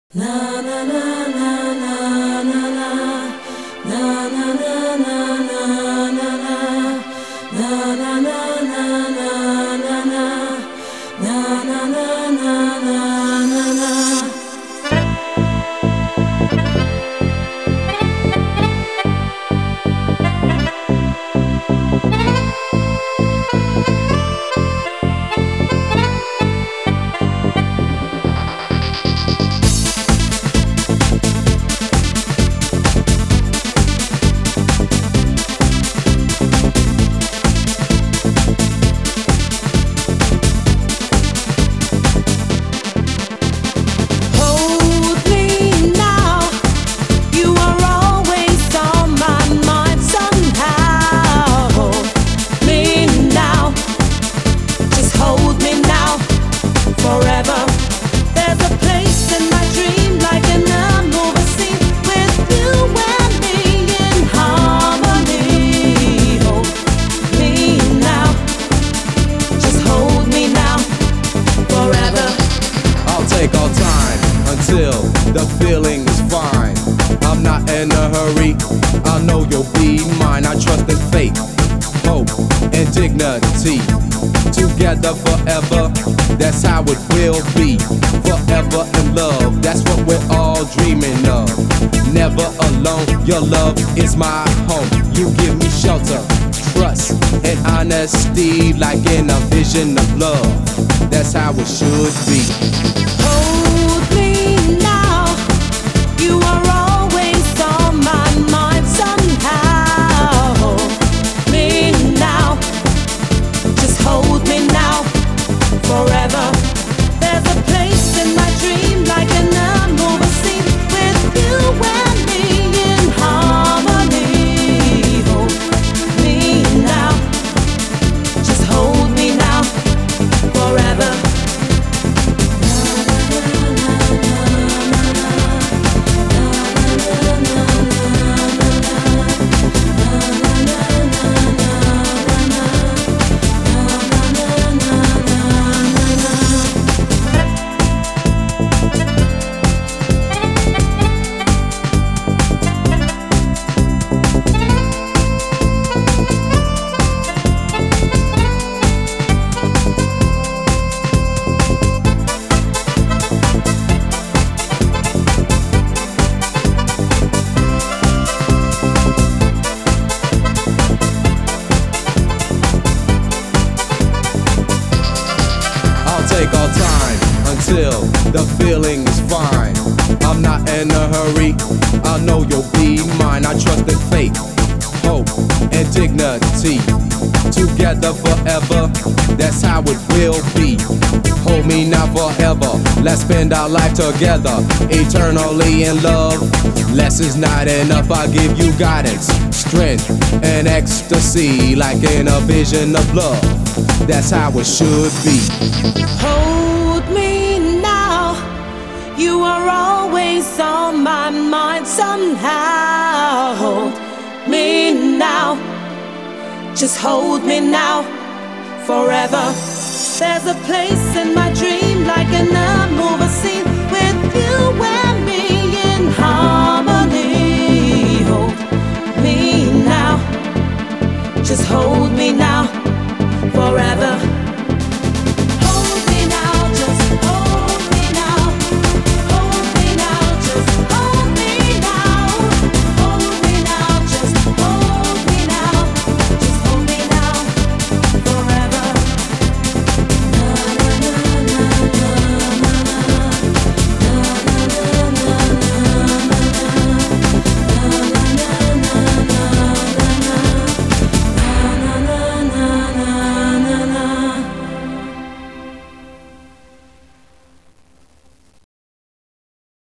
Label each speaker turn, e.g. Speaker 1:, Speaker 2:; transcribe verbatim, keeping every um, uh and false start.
Speaker 1: Take our time until the feeling is fine. I'm not in a hurry, I know you'll be mine. I trust in fate, hope, and dignity. Together forever, that's how it will be. Forever in love, that's what we're all dreaming of. Never alone, your love is my home. You give me shelter, trust, and honesty, like in a vision of love. That's how it should be.
Speaker 2: Hold me now, you are always on my mind somehow. Hold me now, just hold me now, forever. There's a place in my dream, like an movie scene, with you and me in harmony. Hold me now, just hold me now, forever.
Speaker 1: Take our time until the feeling is fine. I'm not in a hurry, I know you'll be mine. I trust in fate, hope, and dignity. Together forever, that's how it will be. Hold me now forever, let's spend our life together, eternally in love. Less is not enough, I give you guidance, strength, and ecstasy, like in a vision of love. That's how it should be.
Speaker 2: Hold me now, you are always on my mind somehow. Hold me now, just hold me now, forever. There's a place in my dream, like in a movie